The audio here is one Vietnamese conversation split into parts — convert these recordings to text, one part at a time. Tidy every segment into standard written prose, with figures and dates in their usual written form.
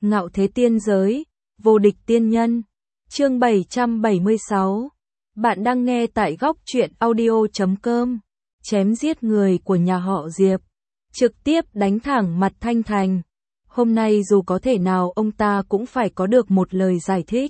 Ngạo thế tiên giới, vô địch tiên nhân. Chương 776. Bạn đang nghe tại góc truyện audio.com. Chém giết người của nhà họ Diệp, trực tiếp đánh thẳng mặt Thanh Thành. Hôm nay dù có thể nào ông ta cũng phải có được một lời giải thích.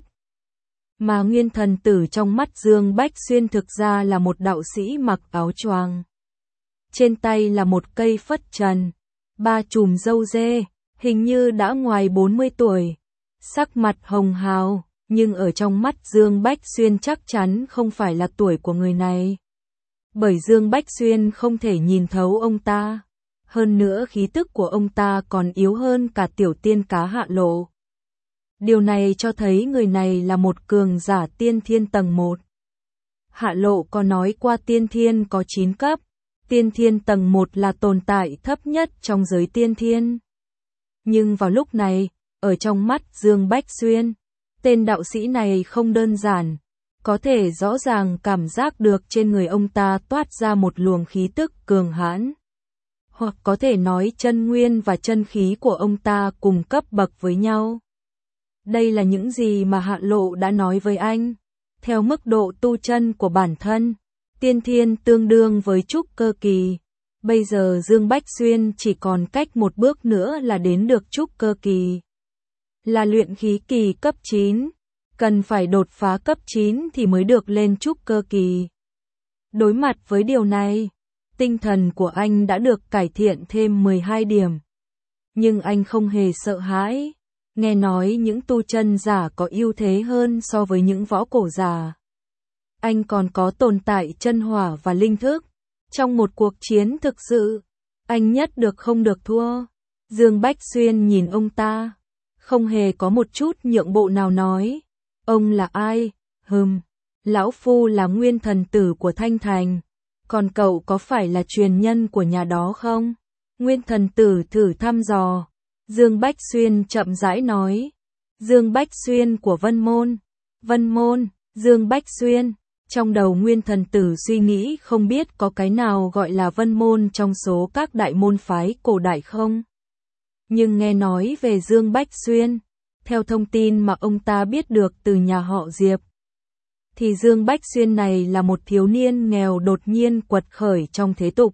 Mà nguyên thần tử trong mắt Dương Bách Xuyên thực ra là một đạo sĩ mặc áo choàng. Trên tay là một cây phất trần, ba chùm râu dê, hình như đã ngoài 40 tuổi. Sắc mặt hồng hào, nhưng ở trong mắt Dương Bách Xuyên chắc chắn không phải là tuổi của người này. Bởi Dương Bách Xuyên không thể nhìn thấu ông ta. Hơn nữa khí tức của ông ta còn yếu hơn cả tiểu tiên cá Hạ Lộ. Điều này cho thấy người này là một cường giả tiên thiên tầng 1. Hạ Lộ có nói qua tiên thiên có 9 cấp. Tiên thiên tầng 1 là tồn tại thấp nhất trong giới tiên thiên. Nhưng vào lúc này, ở trong mắt Dương Bách Xuyên, tên đạo sĩ này không đơn giản. Có thể rõ ràng cảm giác được trên người ông ta toát ra một luồng khí tức cường hãn. Hoặc có thể nói chân nguyên và chân khí của ông ta cùng cấp bậc với nhau. Đây là những gì mà Hạ Lộ đã nói với anh. Theo mức độ tu chân của bản thân, tiên thiên tương đương với trúc cơ kỳ. Bây giờ Dương Bách Xuyên chỉ còn cách một bước nữa là đến được trúc cơ kỳ. Là luyện khí kỳ cấp 9. Cần phải đột phá cấp 9 thì mới được lên trúc cơ kỳ. Đối mặt với điều này, tinh thần của anh đã được cải thiện thêm 12 điểm. Nhưng anh không hề sợ hãi. Nghe nói những tu chân giả có ưu thế hơn so với những võ cổ giả. Anh còn có tồn tại chân hỏa và linh thức. Trong một cuộc chiến thực sự, anh nhất được không được thua. Dương Bách Xuyên nhìn ông ta, không hề có một chút nhượng bộ nào nói. Ông là ai? Lão Phu là nguyên thần tử của Thanh Thành. Còn cậu có phải là truyền nhân của nhà đó không? Nguyên thần tử thử thăm dò. Dương Bách Xuyên chậm rãi nói. Dương Bách Xuyên của Vân Môn. Vân Môn, Dương Bách Xuyên. Trong đầu nguyên thần tử suy nghĩ không biết có cái nào gọi là Vân Môn trong số các đại môn phái cổ đại không? Nhưng nghe nói về Dương Bách Xuyên, theo thông tin mà ông ta biết được từ nhà họ Diệp, thì Dương Bách Xuyên này là một thiếu niên nghèo đột nhiên quật khởi trong thế tục.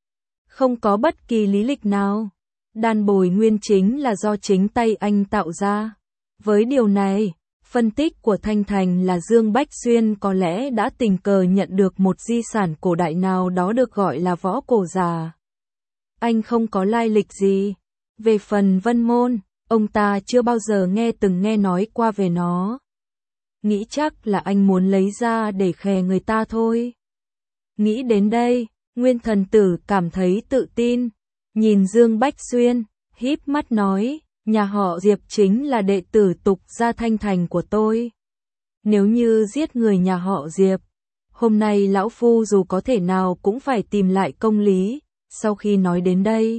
Không có bất kỳ lý lịch nào. Đan bồi nguyên chính là do chính tay anh tạo ra. Với điều này, phân tích của Thanh Thành là Dương Bách Xuyên có lẽ đã tình cờ nhận được một di sản cổ đại nào đó được gọi là võ cổ giả. Anh không có lai lịch gì. Về phần Vân Môn, ông ta chưa bao giờ từng nghe nói qua về nó. Nghĩ chắc là anh muốn lấy ra để khè người ta thôi. Nghĩ đến đây, nguyên thần tử cảm thấy tự tin. Nhìn Dương Bách Xuyên, híp mắt nói, nhà họ Diệp chính là đệ tử tục gia Thanh Thành của tôi. Nếu như giết người nhà họ Diệp, hôm nay lão phu dù có thể nào cũng phải tìm lại công lý. Sau khi nói đến đây,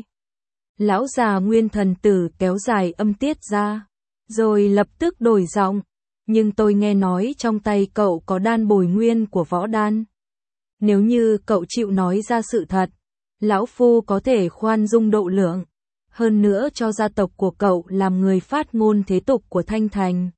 lão già nguyên thần tử kéo dài âm tiết ra, rồi lập tức đổi giọng. Nhưng tôi nghe nói trong tay cậu có đan bồi nguyên của võ đan. Nếu như cậu chịu nói ra sự thật, lão phu có thể khoan dung độ lượng. Hơn nữa cho gia tộc của cậu làm người phát ngôn thế tục của Thanh Thành.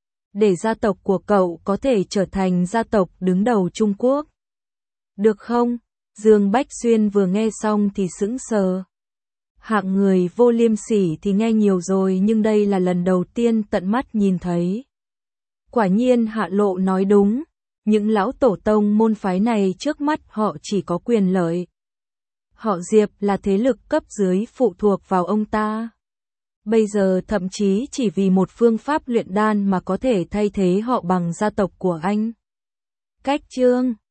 Để gia tộc của cậu có thể trở thành gia tộc đứng đầu Trung Quốc. Được không? Dương Bách Xuyên vừa nghe xong thì sững sờ. Hạng người vô liêm sỉ thì nghe nhiều rồi nhưng đây là lần đầu tiên tận mắt nhìn thấy. Quả nhiên Hạ Lộ nói đúng. Những lão tổ tông môn phái này trước mắt họ chỉ có quyền lợi. Họ Diệp là thế lực cấp dưới phụ thuộc vào ông ta. Bây giờ thậm chí chỉ vì một phương pháp luyện đan mà có thể thay thế họ bằng gia tộc của anh. Cách chương